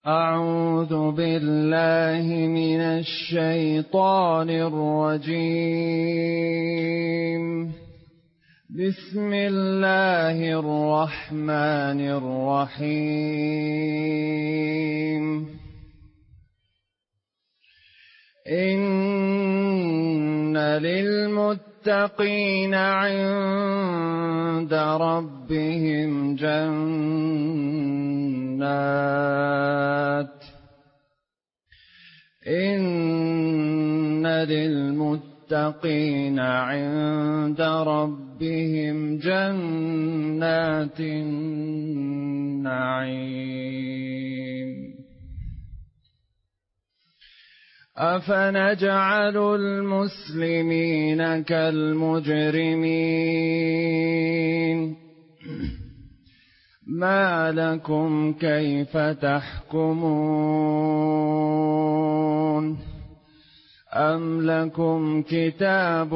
أعوذ بالله من الشيطان الرجيم. بسم الله الرحمن الرحيم. إن للمتقين عند ربهم جنات النعيم. أفنجعل المسلمين كالمجرمين؟ ما لكم كيف تحكمون؟ أم لكم كتاب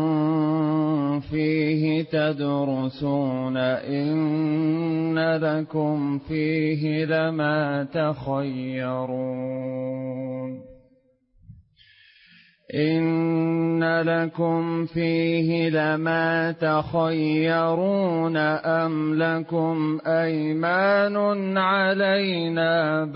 فيه تدرسون إن لكم فيه لما تخيرون؟ إن لكم فيه لما تخيرون أم لكم أيمان علينا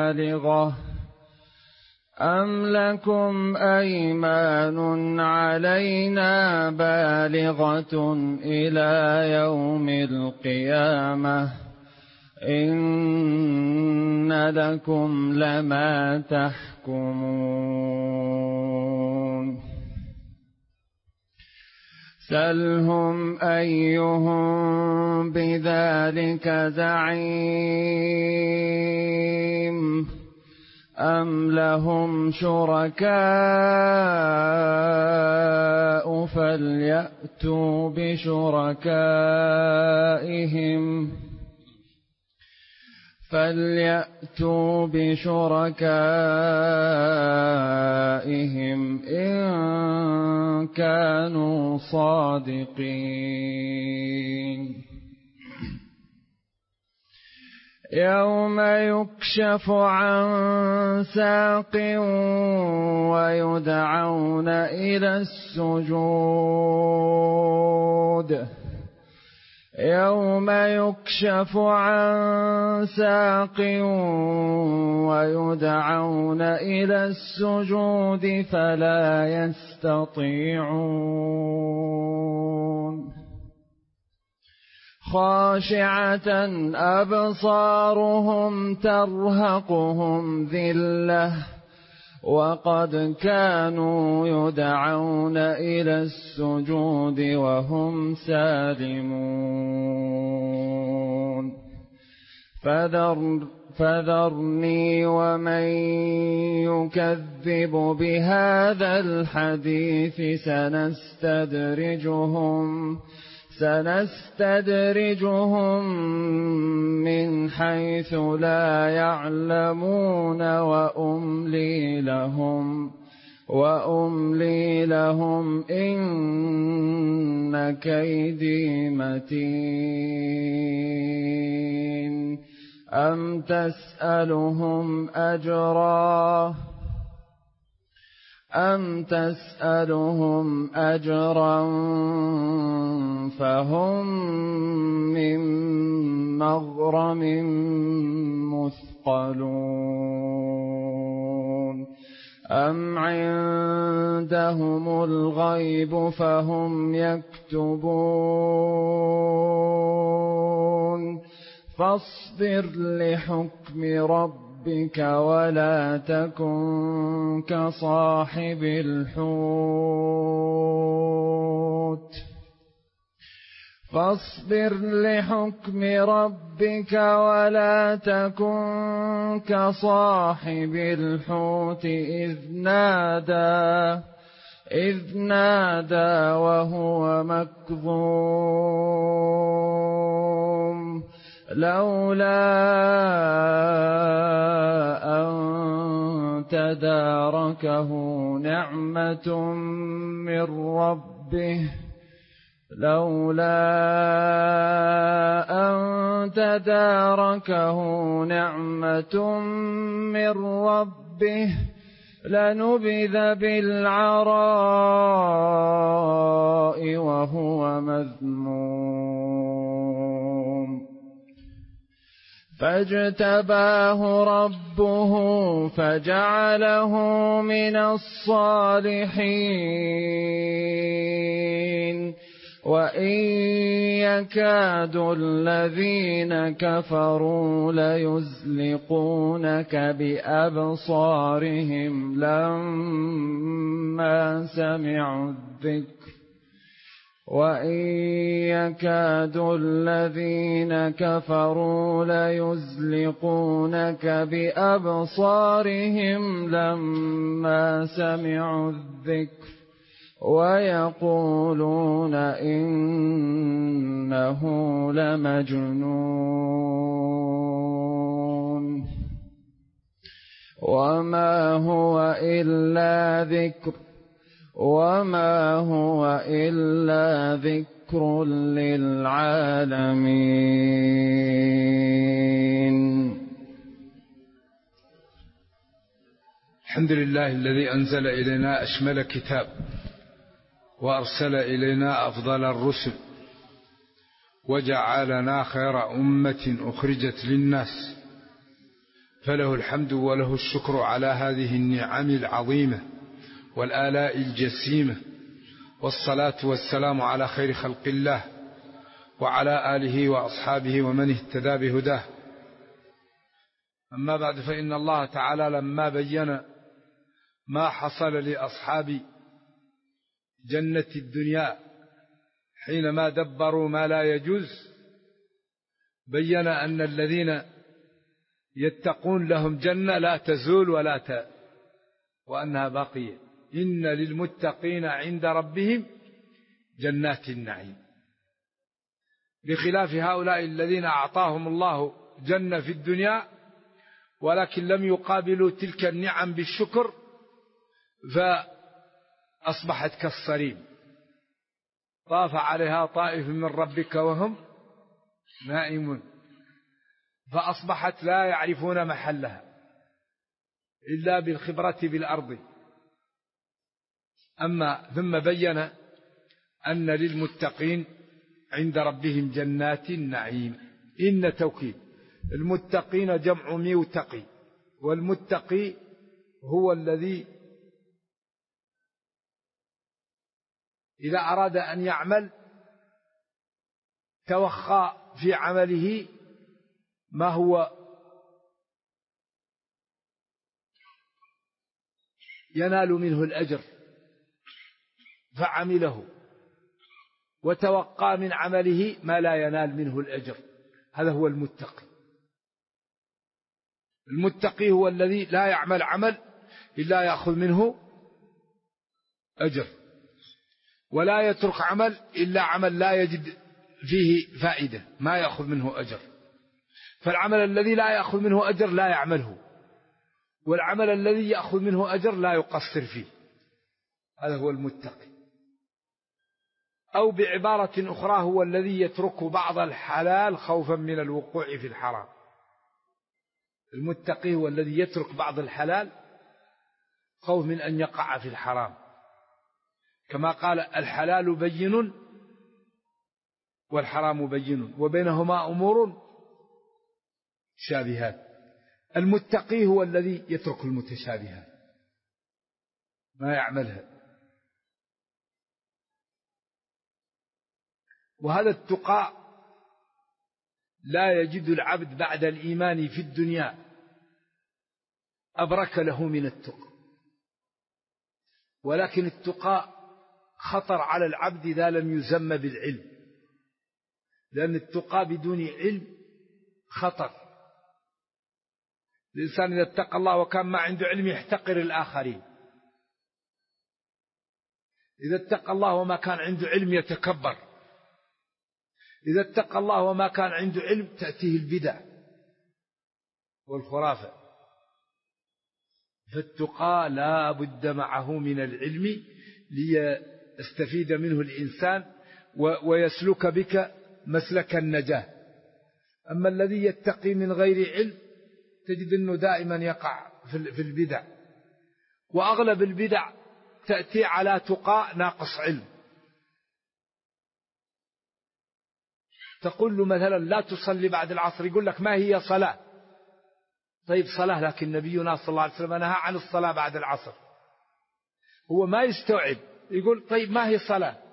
بالغة إلى يوم القيامة إن لكم لما تحكمون. سلهم أيهم بذلك زعيم أم لهم شركاء فليأتوا بشركائهم إن كانوا صادقين. يوم يكشف عن ساق ويدعون إلى السجود فلا يستطيعون. خاشعة أبصارهم ترهقهم ذلة وقد كانوا يدعون إلى السجود وهم سالمون. فذرني ومن يكذب بهذا الحديث سنستدرجهم من حيث لا يعلمون وأملي لهم إن كيدي متين. أم تسألهم أجرا فهم من مغرم مثقلون. أم عندهم الغيب فهم يكتبون. فاصبر لحكم ربك ولا تكن كصاحب الحوت إذ نادى وهو مكظوم لولا أن تداركه نعمة من ربه لولا أن تداركه نعمة من ربه لنبذ بالعراء وهو مذموم فاجتباه ربه فجعله من الصالحين وإن يكاد الذين كفروا ليزلقونك بأبصارهم لما سمعوا الذكر وإن يكاد الذين كفروا ليزلقونك بأبصارهم لما سمعوا الذكر ويقولون إنه لمجنون وما هو إلا ذكر للعالمين. الحمد لله الذي أنزل إلينا أشمل كتاب وأرسل إلينا أفضل الرسل وجعلنا خير أمة أخرجت للناس، فله الحمد وله الشكر على هذه النعم العظيمة والآلاء الجسيمة، والصلاة والسلام على خير خلق الله وعلى آله وأصحابه ومن اهتدى بهداه. أما بعد، فإن الله تعالى لما بين ما حصل لأصحاب جنة الدنيا حينما دبروا ما لا يجوز، بين أن الذين يتقون لهم جنة لا تزول وأنها باقية. إن للمتقين عند ربهم جنات النعيم، بخلاف هؤلاء الذين أعطاهم الله جنة في الدنيا ولكن لم يقابلوا تلك النعم بالشكر، فأصبحت كالصريم طاف عليها طائف من ربك وهم نائمون، فأصبحت لا يعرفون محلها إلا بالخبرة بالأرض. ثم بين أن للمتقين عند ربهم جنات النعيم. إن توكيد المتقين جمع ميتقي، والمتقي هو الذي إذا أراد أن يعمل توخى في عمله ما هو ينال منه الأجر فعمله، وتوقى من عمله ما لا ينال منه الأجر. هذا هو المتقي. المتقي هو الذي لا يعمل عمل إلا يأخذ منه أجر، ولا يترك عمل إلا عمل لا يجد فيه فائدة ما يأخذ منه أجر. فالعمل الذي لا يأخذ منه أجر لا يعمله، والعمل الذي يأخذ منه أجر لا يقصر فيه. هذا هو المتقي. أو بعبارة أخرى هو الذي يترك بعض الحلال خوفا من الوقوع في الحرام. المتقي هو الذي يترك بعض الحلال خوف من أن يقع في الحرام، كما قال الحلال بين والحرام بين وبينهما أمور شابهات. المتقي هو الذي يترك المتشابهات ما يعملها. وهذا التقى لا يجد العبد بعد الإيمان في الدنيا أبرك له من التقى، ولكن التقى خطر على العبد إذا لم يزم بالعلم، لأن التقى بدون علم خطر. الإنسان إذا اتقى الله وكان ما عنده علم يحتقر الآخرين، إذا اتقى الله وما كان عنده علم يتكبر، إذا اتقى الله وما كان عنده علم تأتيه البدع والخرافة. فالتقى لا بد معه من العلم ليستفيد منه الإنسان ويسلك بك مسلك النجاة. أما الذي يتقي من غير علم تجد أنه دائما يقع في البدع، وأغلب البدع تأتي على تقى ناقص علم. تقول له مثلا لا تصلي بعد العصر، يقول لك ما هي صلاة؟ طيب صلاة، لكن نبينا صلى الله عليه وسلم نهى عن الصلاة بعد العصر. هو ما يستوعب، يقول طيب ما هي صلاة؟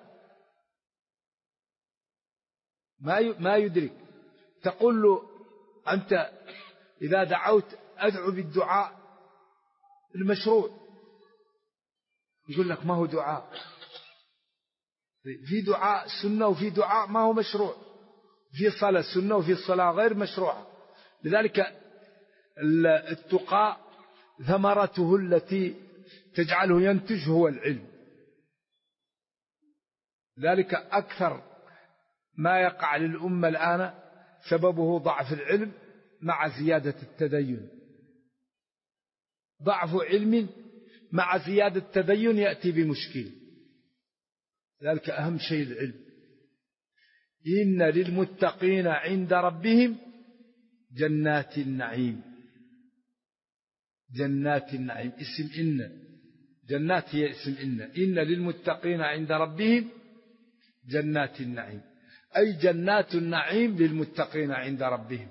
ما يدرك. تقول له أنت إذا دعوت أدعو بالدعاء المشروع، يقول لك ما هو دعاء؟ في دعاء سنة وفي دعاء ما هو مشروع، في صلاة سنة وفي صلاة غير مشروعة. لذلك التقى ثمرته التي تجعله ينتج هو العلم. ذلك أكثر ما يقع للأمة الآن سببه ضعف العلم مع زيادة التدين. ضعف علم مع زيادة التدين يأتي بمشكل. ذلك أهم شيء العلم. إن للمتقين عند ربهم جنات النعيم. جنات النعيم اسم إن، جنات هي اسم إن للمتقين عند ربهم جنات النعيم، أي جنات النعيم للمتقين عند ربهم.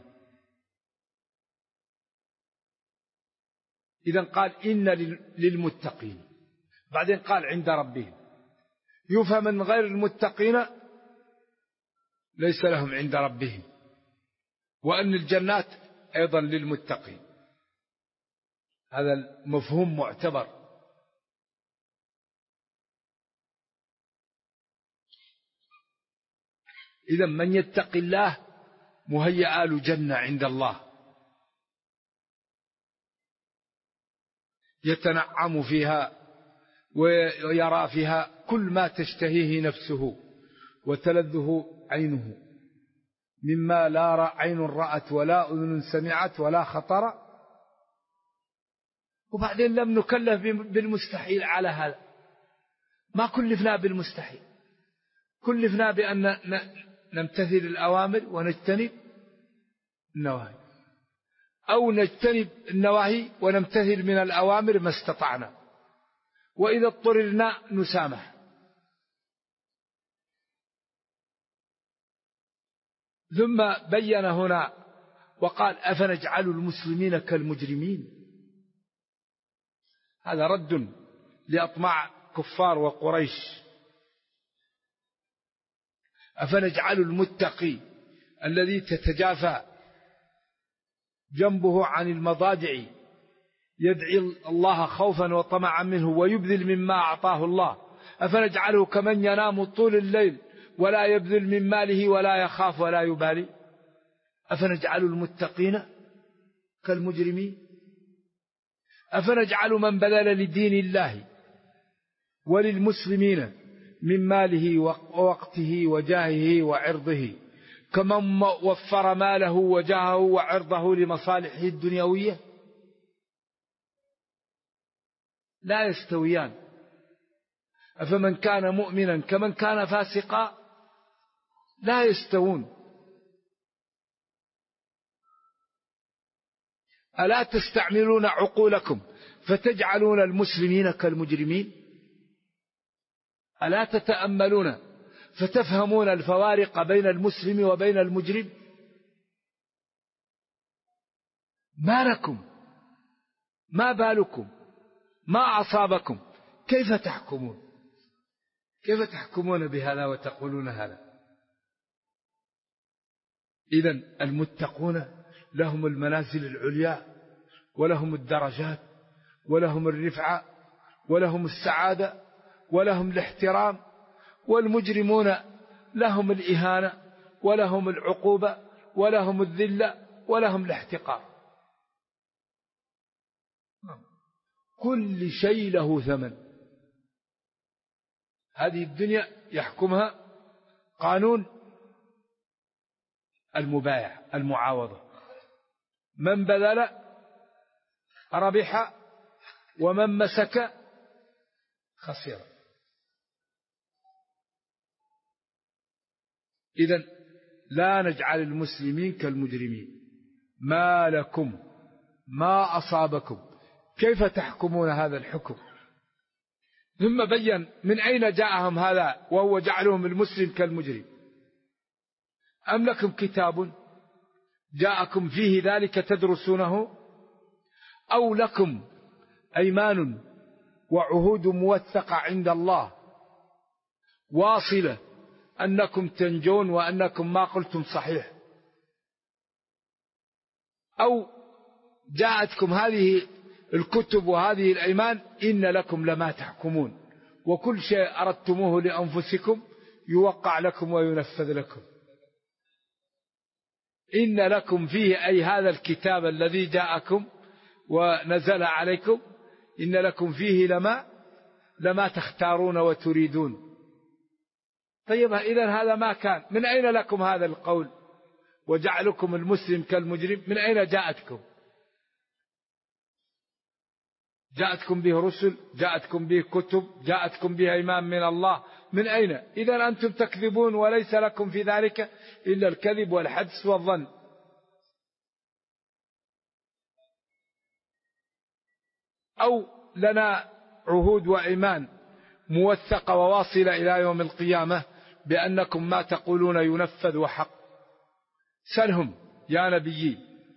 إذن قال إن للمتقين، بعدين قال عند ربهم. يفهم من غير المتقين ليس لهم عند ربهم، وأن الجنات أيضا للمتقين. هذا المفهوم معتبر. إذن من يتق الله مهيأ له جنة عند الله يتنعم فيها ويرى فيها كل ما تشتهيه نفسه وتلذه عينه، مما لا عين رأت ولا أذن سمعت ولا خطر. وبعدين لم نكلف بالمستحيل على هذا، ما كلفنا بالمستحيل، كلفنا بأن نمتثل الأوامر ونجتنب النواهي، أو نجتنب النواهي ونمتثل من الأوامر ما استطعنا، وإذا اضطررنا نسامح. ثم بين هنا وقال أفنجعل المسلمين كالمجرمين. هذا رد لأطماع كفار وقريش. أفنجعل المتقي الذي تتجافى جنبه عن المضاجع يدعي الله خوفا وطمعا منه ويبذل مما أعطاه الله، أفنجعله كمن ينام طول الليل ولا يبذل من ماله ولا يخاف ولا يبالي؟ أفنجعل المتقين كالمجرمين؟ أفنجعل من بذل لدين الله وللمسلمين من ماله ووقته وجاهه وعرضه كمن وفر ماله وجاهه وعرضه لمصالحه الدنيوية؟ لا يستويان. أفمن كان مؤمنا كمن كان فاسقا لا يستوون. ألا تستعملون عقولكم فتجعلون المسلمين كالمجرمين؟ ألا تتأملون فتفهمون الفوارق بين المسلم وبين المجرم؟ ما لكم؟ ما بالكم؟ ما أصابكم؟ كيف تحكمون؟ كيف تحكمون بهذا وتقولون هذا؟ إذن المتقون لهم المنازل العليا ولهم الدرجات ولهم الرفعة ولهم السعادة ولهم الاحترام، والمجرمون لهم الإهانة ولهم العقوبة ولهم الذلة ولهم الاحتقار. كل شيء له ثمن. هذه الدنيا يحكمها قانون المبايع المعاوضة، من بذل ربح ومن مسك خسر. إذن لا نجعل المسلمين كالمجرمين. ما لكم ما أصابكم كيف تحكمون هذا الحكم؟ ثم بين من أين جاءهم هذا وهو جعلهم المسلم كالمجرم. أم لكم كتاب جاءكم فيه ذلك تدرسونه، أو لكم أيمان وعهود موثقة عند الله واصلة أنكم تنجون وأنكم ما قلتم صحيح، أو جاءتكم هذه الكتب وهذه الأيمان إن لكم لما تحكمون وكل شيء أردتموه لأنفسكم يوقع لكم وينفذ لكم. إن لكم فيه أي هذا الكتاب الذي جاءكم ونزل عليكم إن لكم فيه لما تختارون وتريدون. طيب إذن هذا ما كان، من أين لكم هذا القول وجعلكم المسلم كالمجرم؟ من أين جاءتكم؟ جاءتكم به رسل، جاءتكم به كتب، جاءتكم به أيمان من الله، من أين؟ إذن أنتم تكذبون وليس لكم في ذلك إلا الكذب والحدس والظن. أو لنا عهود وأيمان موثقة وواصلة إلى يوم القيامة بأنكم ما تقولون ينفذ وحق. سلهم يا نبيي.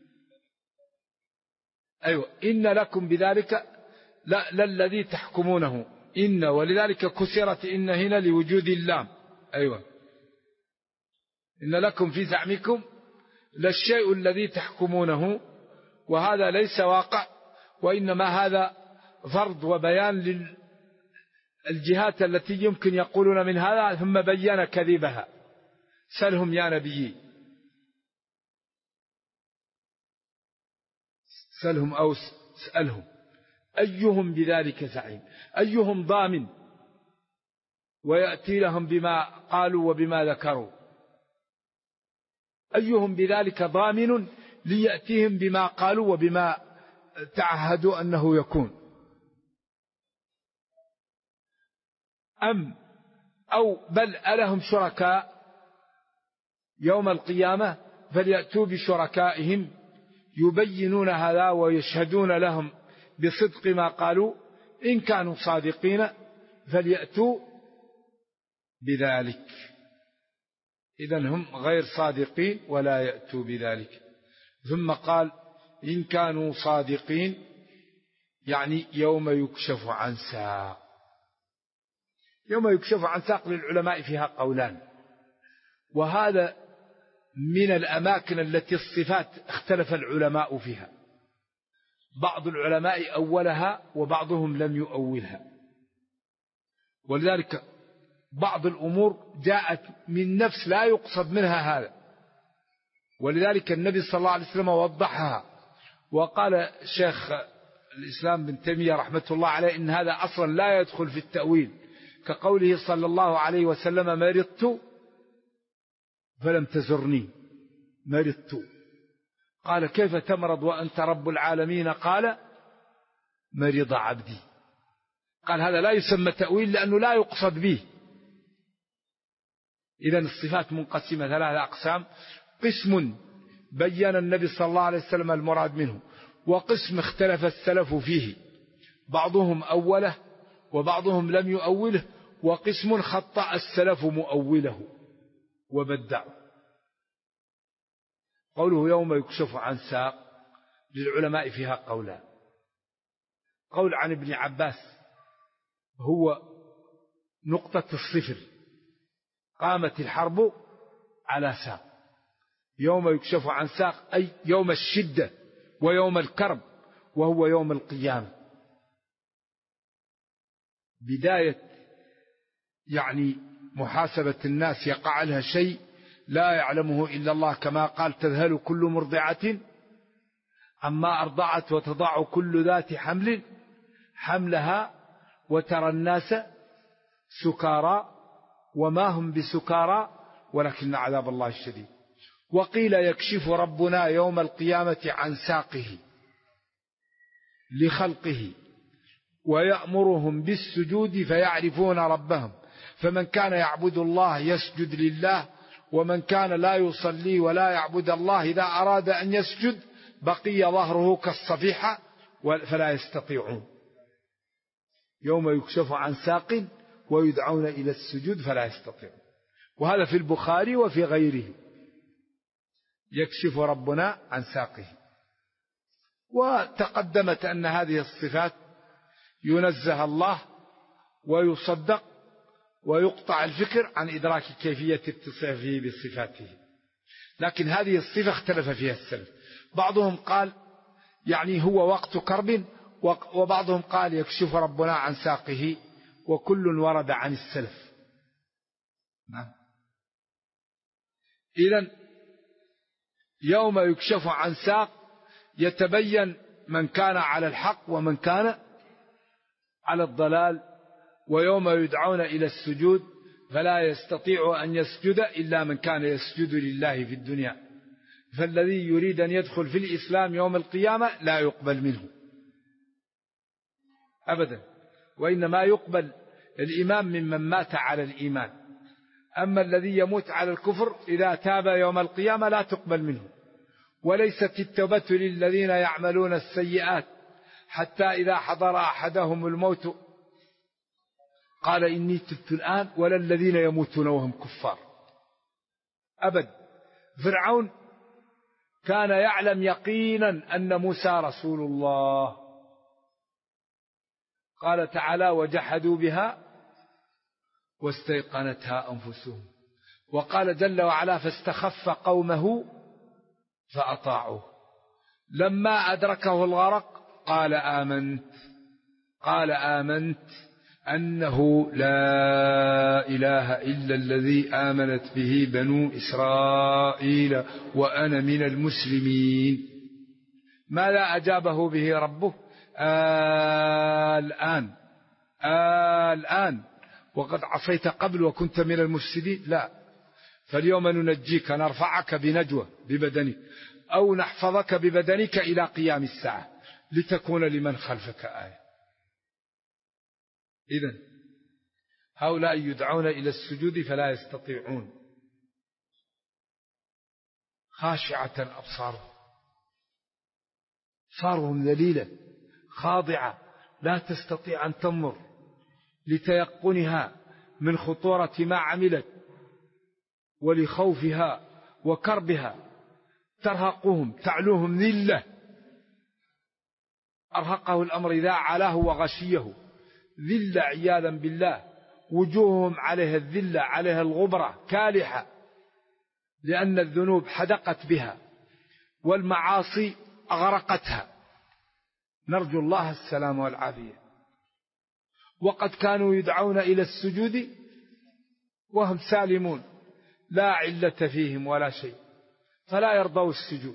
أيوة إن لكم بذلك لا الذي تحكمونه إن، ولذلك كسرت إن هنا لوجود اللام. أيوة إن لكم في زعمكم للشيء الذي تحكمونه، وهذا ليس واقع وإنما هذا فرض وبيان للجهات التي يمكن يقولون من هذا، ثم بين كذبها. سلهم يا نبي، سلهم أو سألهم أيهم بذلك زعيم، أيهم ضامن ويأتي لهم بما قالوا وبما ذكروا، أيهم بذلك ضامن ليأتيهم بما قالوا وبما تعهدوا أنه يكون. أو بل ألهم شركاء يوم القيامة فليأتوا بشركائهم يبينون هذا ويشهدون لهم بصدق ما قالوا، إن كانوا صادقين فليأتوا بذلك. إذن هم غير صادقين ولا يأتوا بذلك. ثم قال إن كانوا صادقين يعني يوم يكشف عن ساق. يوم يكشف عن ساق للعلماء فيها قولان، وهذا من الأماكن التي الصفات اختلف العلماء فيها. بعض العلماء أولها وبعضهم لم يؤولها، ولذلك بعض الأمور جاءت من نفس لا يقصد منها هذا، ولذلك النبي صلى الله عليه وسلم وضحها. وقال شيخ الإسلام بن تيمية رحمة الله عليه إن هذا أصلا لا يدخل في التأويل، كقوله صلى الله عليه وسلم مرضت فلم تزرني، مرضت. قال كيف تمرض وأنت رب العالمين؟ قال مرض عبدي. قال هذا لا يسمى تأويل لأنه لا يقصد به. إذن الصفات منقسمة ثلاثة أقسام: قسم بين النبي صلى الله عليه وسلم المراد منه، وقسم اختلف السلف فيه، بعضهم أوله وبعضهم لم يؤوله، وقسم خطأ السلف مؤوله وبدعه. قوله يوم يكشف عن ساق للعلماء فيها قولان. قول عن ابن عباس هو نقطة الصفر، قامت الحرب على ساق. يوم يكشف عن ساق أي يوم الشدة ويوم الكرب، وهو يوم القيامة، بداية يعني محاسبة الناس يقع لها شيء لا يعلمه إلا الله، كما قال تذهل كل مرضعة عما أرضعت وتضع كل ذات حمل حملها وترى الناس سكارى وما هم بسكارى ولكن عذاب الله الشديد. وقيل يكشف ربنا يوم القيامة عن ساقه لخلقه ويأمرهم بالسجود فيعرفون ربهم، فمن كان يعبد الله يسجد لله، ومن كان لا يصلي ولا يعبد الله إذا أراد أن يسجد بقي ظهره كالصفيحة فلا يستطيعون. يوم يكشف عن ساق ويدعون إلى السجود فلا يستطيعون. وهذا في البخاري وفي غيره، يكشف ربنا عن ساقه. وتقدمت أن هذه الصفات ينزه الله ويصدق ويقطع الفكر عن إدراك كيفية اتصافه بصفاته. لكن هذه الصفة اختلف فيها السلف، بعضهم قال يعني هو وقت كرب، وبعضهم قال يكشف ربنا عن ساقه، وكل ورد عن السلف. نعم. إذن يوم يكشف عن ساق يتبين من كان على الحق ومن كان على الضلال. ويوم يدعون إلى السجود فلا يستطيع أن يسجد إلا من كان يسجد لله في الدنيا. فالذي يريد أن يدخل في الإسلام يوم القيامة لا يقبل منه أبدا، وإنما يقبل الإمام ممن مات على الإيمان. أما الذي يموت على الكفر إذا تاب يوم القيامة لا تقبل منه. وليست التوبة للذين يعملون السيئات حتى إذا حضر أحدهم الموت قال إني تبت الآن، ولا الذين يموتون وهم كفار أبد. فرعون كان يعلم يقينا أن موسى رسول الله. قال تعالى وجحدوا بها واستيقنتها أنفسهم. وقال جل وعلا فاستخف قومه فأطاعوه. لما أدركه الغرق قال آمنت أنه لا إله إلا الذي آمنت به بنو إسرائيل وأنا من المسلمين. ماذا أجابه به ربه؟ الآن وقد عصيت قبل وكنت من المفسدين. لا، فاليوم ننجيك نرفعك بنجوى ببدنك أو نحفظك ببدنك إلى قيام الساعة لتكون لمن خلفك آية. إذن هؤلاء يدعون إلى السجود فلا يستطيعون. خاشعة أبصارهم، صارهم ذليلة خاضعة لا تستطيع أن تنظر لتيقنها من خطورة ما عملت ولخوفها وكربها. ترهقهم تعلوهم ذلة، أرهقه الأمر إذا علاه وغشيه ذلة عياذا بالله. وجوههم عليها الذلة، عليها الغبرة كالحة، لأن الذنوب حدقت بها والمعاصي أغرقتها. نرجو الله السلام والعافية. وقد كانوا يدعون إلى السجود وهم سالمون لا علة فيهم ولا شيء، فلا يرضوا السجود.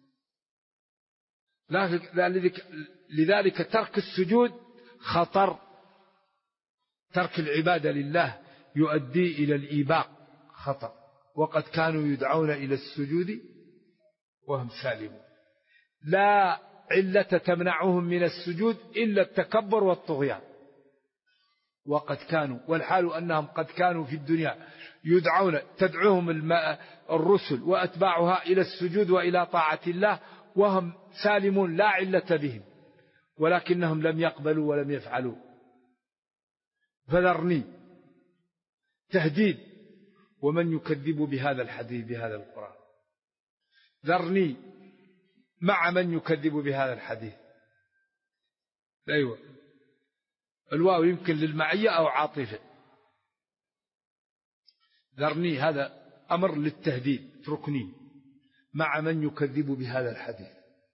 لذلك ترك السجود خطر. ترك العبادة لله يؤدي إلى الإيباق، خطر. وقد كانوا يدعون إلى السجود وهم سالمون. لا علة تمنعهم من السجود إلا التكبر والطغيان. وقد كانوا، والحال أنهم قد كانوا في الدنيا تدعوهم الرسل وأتباعها إلى السجود وإلى طاعة الله وهم سالمون لا علة بهم، ولكنهم لم يقبلوا ولم يفعلوا. فذرني تهديد ومن يكذب بهذا الحديث بهذا القرآن. ذرني مع من يكذب بهذا الحديث. أيوة، الواو يمكن للمعية أو عاطفة. ذرني هذا أمر للتهديد، اتركني مع من يكذب بهذا الحديث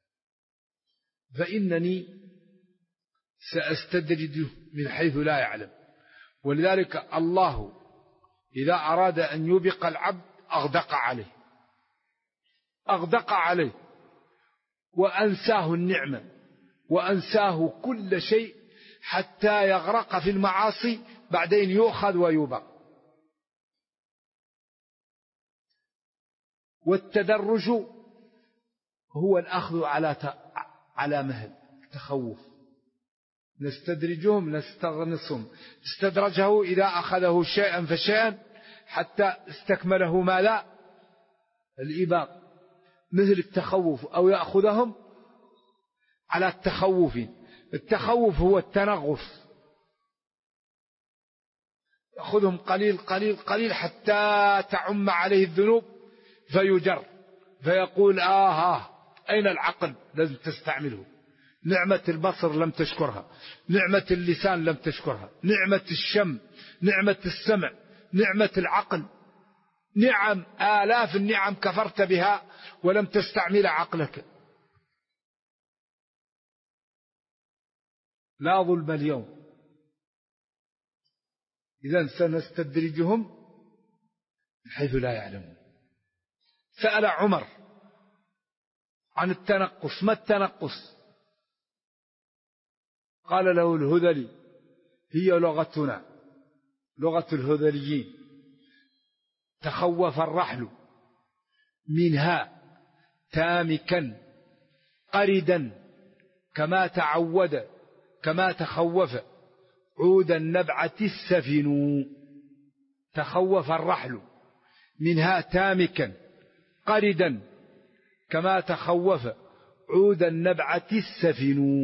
فإنني سأستدرجه من حيث لا يعلم. ولذلك الله إذا أراد أن يوبق العبد أغدق عليه وأنساه النعمة وأنساه كل شيء حتى يغرق في المعاصي، بعدين يؤخذ ويوبق. والتدرج هو الأخذ على مهل، تخوف. نستدرجهم نستغنصهم. استدرجه إذا أخذه شيئا فشيئا حتى استكمله ماذا؟ الإباق، مثل التخوف، أو يأخذهم على التخوف. التخوف هو التنغص، يأخذهم قليل قليل قليل حتى تعم عليه الذنوب فيجر، فيقول أين العقل؟ لازم تستعمله. نعمة البصر لم تشكرها، نعمة اللسان لم تشكرها، نعمة الشم، نعمة السمع، نعمة العقل، نعم آلاف النعم كفرت بها ولم تستعمل عقلك. لا ظلم اليوم. إذن سنستدرجهم من حيث لا يعلمون. سأل عمر عن التنقص، ما التنقص؟ قال له الهذلي هي لغتنا، لغة الهذليين. تخوف الرحل منها تامكا قردا كما تعود كما تخوف عود النبعة السفن. تخوف الرحل منها تامكا قردا كما تخوف عود النبعة السفن،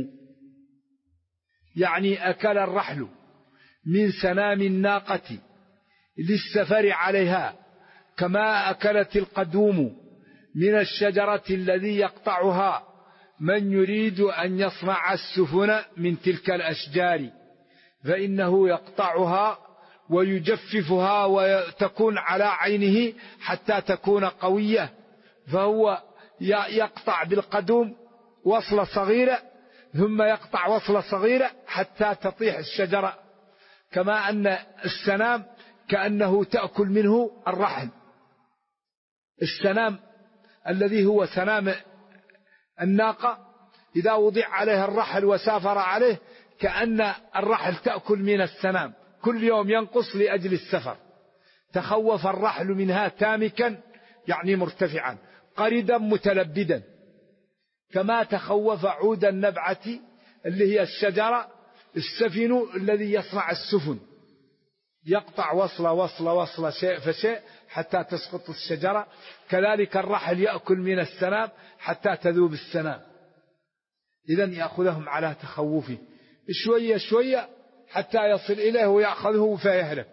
يعني أكل الرحل من سنام الناقة للسفر عليها كما أكلت القدوم من الشجرة الذي يقطعها من يريد أن يصنع السفن من تلك الأشجار، فإنه يقطعها ويجففها وتكون على عينه حتى تكون قوية، فهو يقطع بالقدوم وصلة صغيرة ثم يقطع وصلة صغيرة حتى تطيح الشجرة. كما أن السنام كأنه تأكل منه الرحل. السنام الذي هو سنام الناقة إذا وضع عليه الرحل وسافر عليه كأن الرحل تأكل من السنام، كل يوم ينقص لأجل السفر. تخوف الرحل منها تامكا يعني مرتفعا، قردا متلبدا، كما تخوف عود النبعة اللي هي الشجرة السفن الذي يصنع السفن، يقطع وصلة وصلة وصلة شيء فشيء حتى تسقط الشجرة. كذلك الرحل يأكل من السنام حتى تذوب السنام. إذن يأخذهم على تخوفه شوية شوية حتى يصل إليه ويأخذه فيهلك.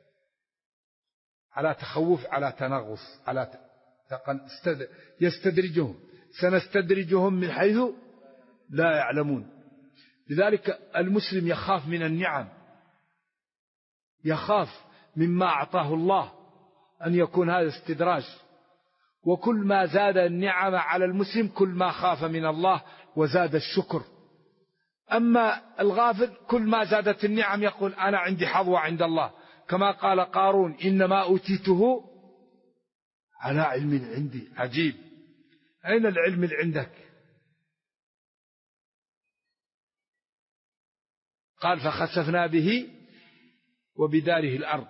على تخوف، على تنغص، على يستدرجهم. سنستدرجهم من حيث لا يعلمون. لذلك المسلم يخاف من النعم، يخاف مما أعطاه الله أن يكون هذا استدراج. وكل ما زاد النعم على المسلم كل ما خاف من الله وزاد الشكر. أما الغافل كل ما زادت النعم يقول أنا عندي حظوة عند الله، كما قال قارون إنما أوتيته على علم عندي. عجيب، أين العلم اللي عندك؟ قال فخسفنا به وبداره الأرض.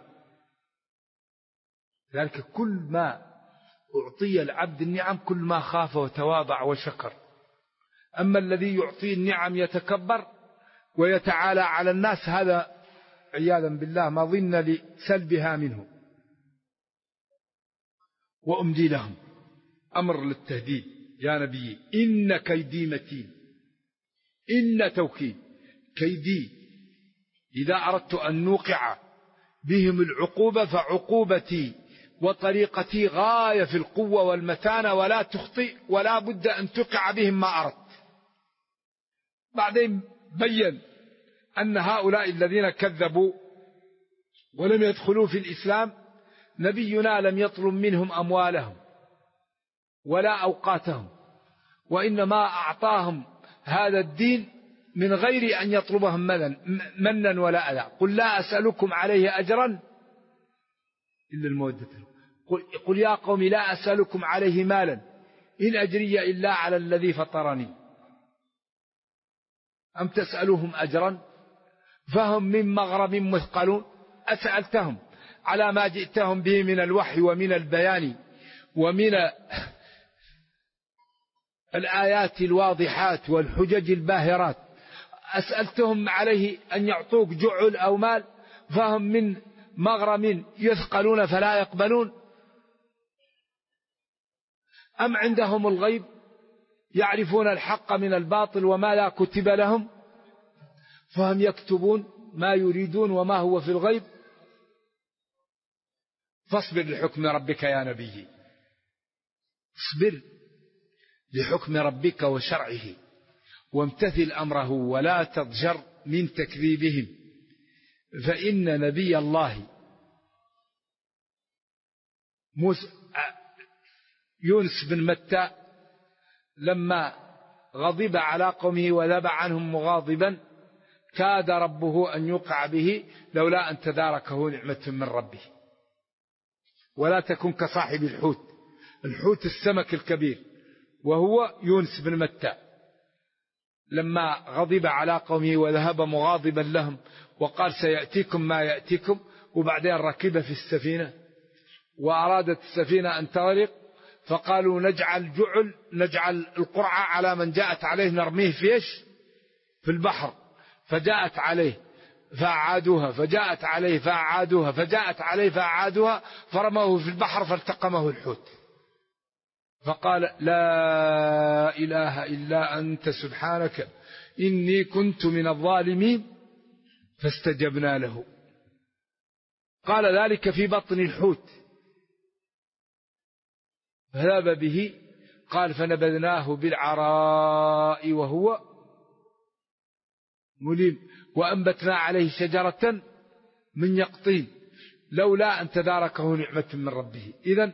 ذلك كل ما أعطي العبد النعم كل ما خاف وتواضع وشكر. أما الذي يعطي النعم يتكبر ويتعالى على الناس، هذا عياذا بالله مظن لسلبها منه. وأمدي لهم، أمر للتهديد يا نبي، إن كيدي متين. إن توكيد كيدي، إذا أردت أن نوقع بهم العقوبة فعقوبتي وطريقتي غاية في القوة والمتانة، ولا تخطئ ولا بد أن تقع بهم ما أردت. بعدين بين أن هؤلاء الذين كذبوا ولم يدخلوا في الإسلام نبينا لم يطلب منهم أموالهم ولا أوقاتهم، وإنما أعطاهم هذا الدين من غير أن يطلبهم منا ولا أذى. قل لا أسألكم عليه أجرا إلا المودة. قل يا قوم لا أسألكم عليه مالا إن أجري إلا على الذي فطرني. أم تسألهم أجرا فهم من مغرم مثقلون. أسألتهم على ما جئتهم به من الوحي ومن البيان ومن الآيات الواضحات والحجج الباهرات، أسألتهم عليه أن يعطوك جعل أو مال، فهم من مغرم يثقلون فلا يقبلون؟ أم عندهم الغيب يعرفون الحق من الباطل وما لا كتب لهم فهم يكتبون ما يريدون وما هو في الغيب؟ فاصبر لحكم ربك يا نبي، اصبر لحكم ربك وشرعه وامتثل أمره ولا تضجر من تكذيبهم، فإن نبي الله يونس بن متى لما غضب على قومه وذاب عنهم مغاضبا كاد ربه أن يوقع به لولا أن تداركه نعمة من ربه. ولا تكن كصاحب الحوت السمك الكبير وهو يونس بن متى لما غضب على قومه وذهب مغاضبا لهم وقال سيأتيكم ما يأتيكم، وبعدين ركب في السفينة وأرادت السفينة أن تغرق فقالوا نجعل القرعة على من جاءت عليه نرميه في البحر، فجاءت عليه فأعادوها، فجاءت عليه فأعادوها، فجاءت عليه فأعادوها، فرموه في البحر فالتقمه الحوت فقال لا إله إلا أنت سبحانك إني كنت من الظالمين، فاستجبنا له. قال ذلك في بطن الحوت فذهب به، قال فنبذناه بالعراء وهو مليم وأنبتنا عليه شجرة من يقطين لولا أن تداركه نعمة من ربه. إذن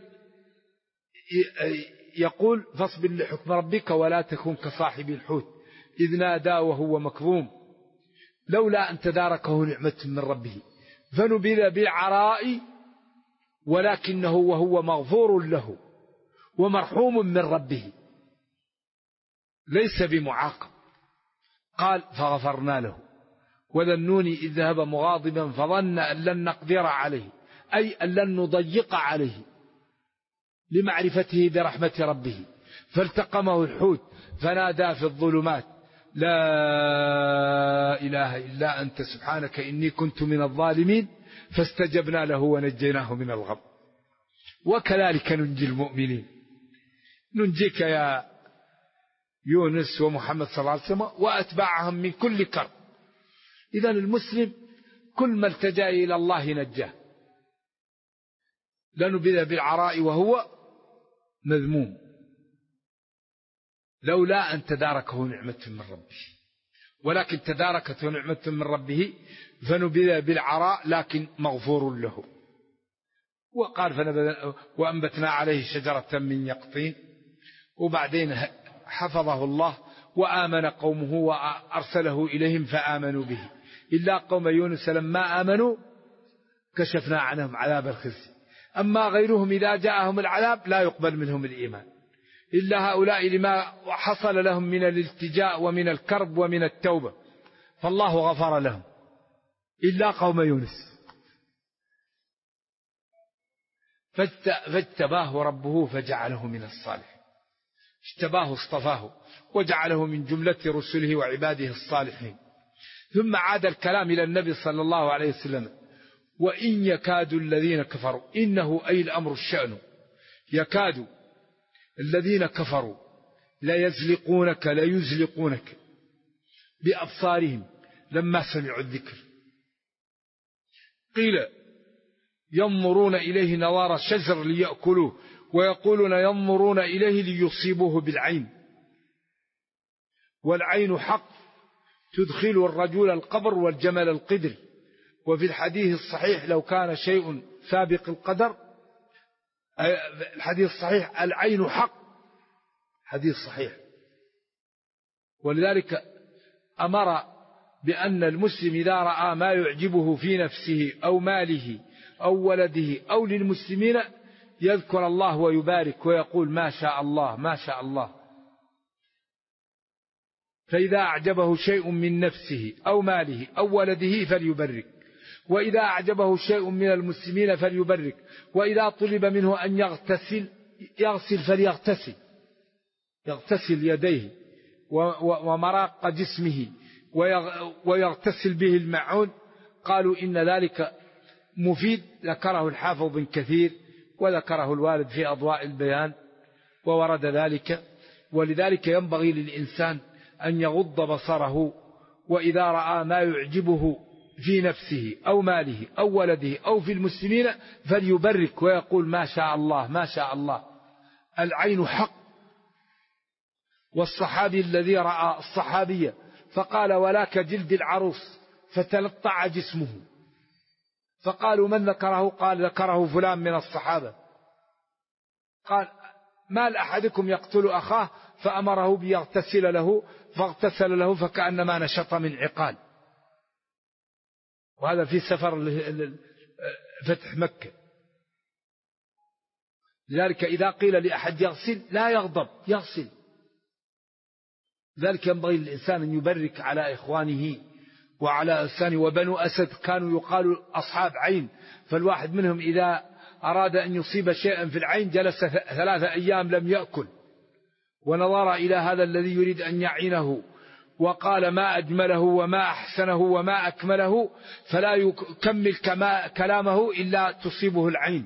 يقول فاصبر لحكم ربك ولا تكن كصاحب الحوت إذ نادى وهو مكظوم لولا أن تداركه نعمة من ربه فنبذ بالعراء ولكنه وهو مغفور له ومرحوم من ربه ليس بمعاقب. قال فغفرنا له وذنون إذ ذهب مغاضبا فظن أن لن نقدر عليه، أي أن لن نضيق عليه لمعرفته برحمة ربه، فالتقمه الحوت فنادى في الظلمات لا إله إلا أنت سبحانك إني كنت من الظالمين، فاستجبنا له ونجيناه من الغم. وكذلك ننجي المؤمنين، ننجيك يا يونس ومحمد صلى الله عليه وسلم وأتباعهم من كل كرب. إذن المسلم كل ما التجأ إلى الله نجاه. لنبذ بالعراء وهو مذموم لولا أن تداركه نعمة من ربه، ولكن تداركته نعمة من ربه فنبذ بالعراء لكن مغفور له. وقال وأنبتنا عليه شجرة من يقطين، وبعدين حفظه الله وآمن قومه وأرسله إليهم فآمنوا به إلا قوم يونس لما آمنوا كشفنا عنهم عذاب الخزي. أما غيرهم إذا جاءهم العذاب لا يقبل منهم الإيمان إلا هؤلاء لما حصل لهم من الالتجاء ومن الكرب ومن التوبة، فالله غفر لهم إلا قوم يونس. فاجتباه ربه فجعله من الصالحين، اجتباه اصطفاه وجعله من جملة رسله وعباده الصالحين. ثم عاد الكلام إلى النبي صلى الله عليه وسلم وإن يكاد الذين كفروا، إنه أي الأمر الشأن، يكاد الذين كفروا ليزلقونك بأبصارهم لما سمعوا الذكر. قيل ينظرون إليه نظار الشجر ليأكلوه، ويقولون ينظرون إليه ليصيبوه بالعين، والعين حق تدخل الرجل القبر والجمل القدر. وفي الحديث الصحيح لو كان شيء سابق القدر، الحديث الصحيح العين حق، حديث صحيح. ولذلك أمر بأن المسلم إذا رأى ما يعجبه في نفسه أو ماله أو ولده أو للمسلمين يذكر الله ويبارك ويقول ما شاء الله ما شاء الله. فإذا أعجبه شيء من نفسه أو ماله أو ولده فليبرك، وإذا أعجبه شيء من المسلمين فليبرك، وإذا طلب منه أن يغسل فليغتسل، يغتسل يديه ومراق جسمه ويغتسل به المعون. قالوا إن ذلك مفيد ذكره الحافظ بن كثير وذكره الوالد في أضواء البيان وورد ذلك. ولذلك ينبغي للإنسان أن يغض بصره، وإذا رأى ما يعجبه في نفسه أو ماله أو ولده أو في المسلمين فليبرك ويقول ما شاء الله ما شاء الله. العين حق. والصحابي الذي رأى الصحابية فقال ولاك جلد العروس فتلطع جسمه، فقالوا من ذكره؟ قال ذكره فلان من الصحابة. قال ما لأحدكم يقتل أخاه؟ فأمره بيغتسل له فاغتسل له فكأنما نشط من عقال. وهذا في سفر فتح مكة. لذلك إذا قيل لأحد يغسل لا يغضب، يغسل. ذلك ينبغي للإنسان أن يبرك على إخوانه وعلى أسانه. وبنو أسد كانوا يقال أصحاب عين، فالواحد منهم إذا أراد أن يصيب شيئا في العين جلس 3 أيام لم يأكل، ونظر إلى هذا الذي يريد أن يعينه وقال ما أجمله وما أحسنه وما أكمله، فلا يكمل كلامه إلا تصيبه العين.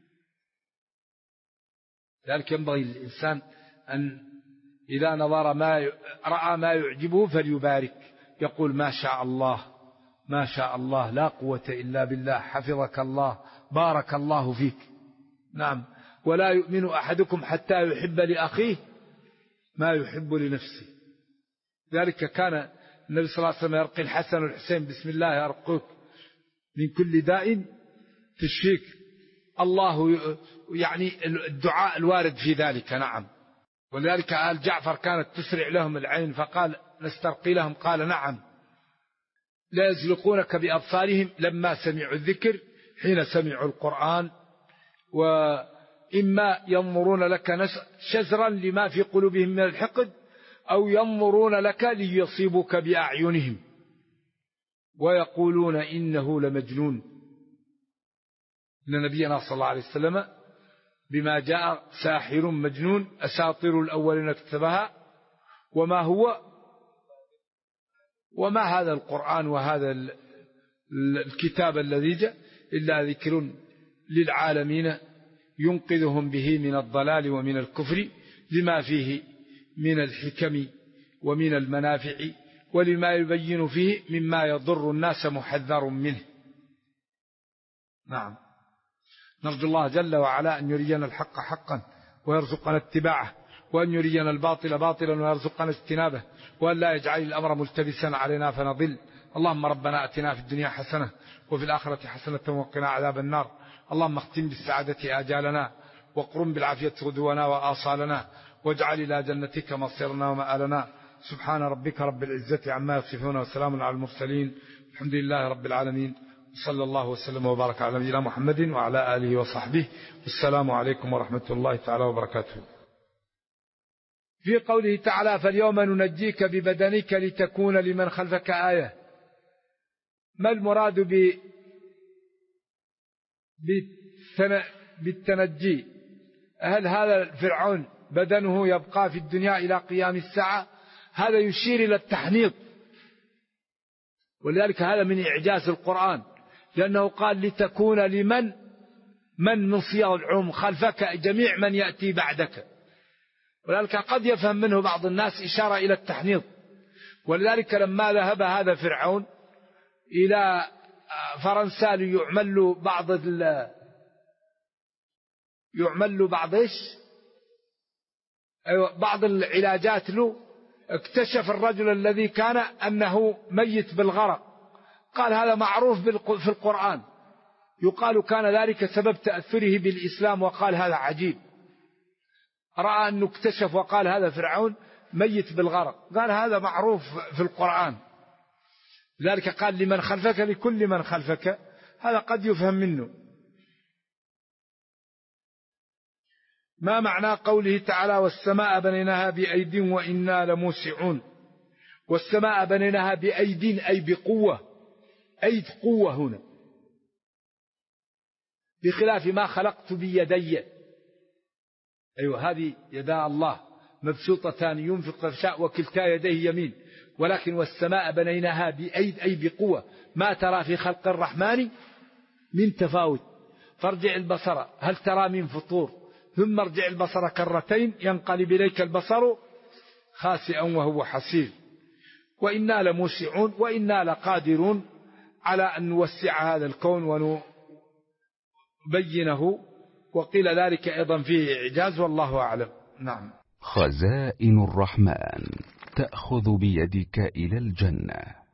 ذلك ينبغي للإنسان أن إذا نظر رأى ما يعجبه فليبارك، يقول ما شاء الله ما شاء الله لا قوة إلا بالله، حفظك الله، بارك الله فيك. نعم. ولا يؤمن أحدكم حتى يحب لأخيه ما يحب لنفسه. ذلك كان النبي صلى الله عليه وسلم يرقي الحسن والحسين بسم الله أرقوك من كل داء تشفيك. الله يعني الدعاء الوارد في ذلك. نعم. ولذلك آل جعفر كانت تسرع لهم العين فقال نسترقي لهم، قال نعم. لا يزلقونك بأبصارهم لما سمعوا الذكر حين سمعوا القرآن، وإما ينظرون لك شزرا لما في قلوبهم من الحقد، أو ينظرون لك ليصيبوك بأعينهم ويقولون إنه لمجنون. إن نبينا صلى الله عليه وسلم بما جاء ساحر مجنون أساطير الأولين اكتبها وما هذا القرآن وهذا الكتاب الذي جاء إلا ذكر للعالمين ينقذهم به من الضلال ومن الكفر لما فيه من الحكم ومن المنافع ولما يبين فيه مما يضر الناس محذر منه. نعم. نرجو الله جل وعلا أن يرينا الحق حقا ويرزقنا اتباعه، وأن يرينا الباطل باطلا ويرزقنا اجتنابه، وأن لا يجعل الأمر ملتبسا علينا فنضل. اللهم ربنا أتنا في الدنيا حسنة وفي الآخرة حسنة وقنا عذاب النار. اللهم اختم بالسعادة آجالنا وقرم بالعافية غدونا وآصالنا، واجعل إلى جنتك مصيرنا ومآلنا. سبحان ربك رب العزة عما يصفون وسلام على المرسلين، الحمد لله رب العالمين، صلى الله وسلم وبارك على نبينا محمد وعلى آله وصحبه. السلام عليكم ورحمة الله تعالى وبركاته. في قوله تعالى فاليوم ننجيك ببدنك لتكون لمن خلفك آية، ما المراد بالتنجي؟ هل هذا فرعون بدنه يبقى في الدنيا إلى قيام الساعة؟ هذا يشير إلى التحنيط، ولذلك هذا من إعجاز القرآن، لأنه قال لتكون لمن من صيغ العموم خلفك جميع من يأتي بعدك، ولذلك قد يفهم منه بعض الناس إشارة إلى التحنيط. ولذلك لما ذهب هذا فرعون إلى فرنسا ليعمل له بعض العلاجات له، اكتشف الرجل الذي كان أنه ميت بالغرق، قال هذا معروف في القرآن، يقال كان ذلك سبب تأثره بالإسلام، وقال هذا عجيب. رأى أنه اكتشف وقال هذا فرعون ميت بالغرق، قال هذا معروف في القرآن. لذلك قال لمن خلفك، لكل من خلفك، هذا قد يفهم منه. ما معنى قوله تعالى والسماء بنيناها بأيد وإنا لموسعون؟ والسماء بنيناها بأيد أي بقوة، أيد قوة هنا، بخلاف ما خلقت بيدي. أيوة هذه يدا الله مبسوطتان ينفق الشاء وكلتا يديه يمين، ولكن والسماء بنيناها بأيد أي بقوة. ما ترى في خلق الرحمن من تفاوت، فارجع البصر هل ترى من فطور، ثم ارجع البصر كرتين ينقلب إليك البصر خاسئا وهو حسير. وإنا لموسعون وإنا لقادرون على أن نوسع هذا الكون ونبينه. وقيل ذلك أيضا فيه إعجاز والله أعلم. نعم. خزائن الرحمن تأخذ بيدك إلى الجنة.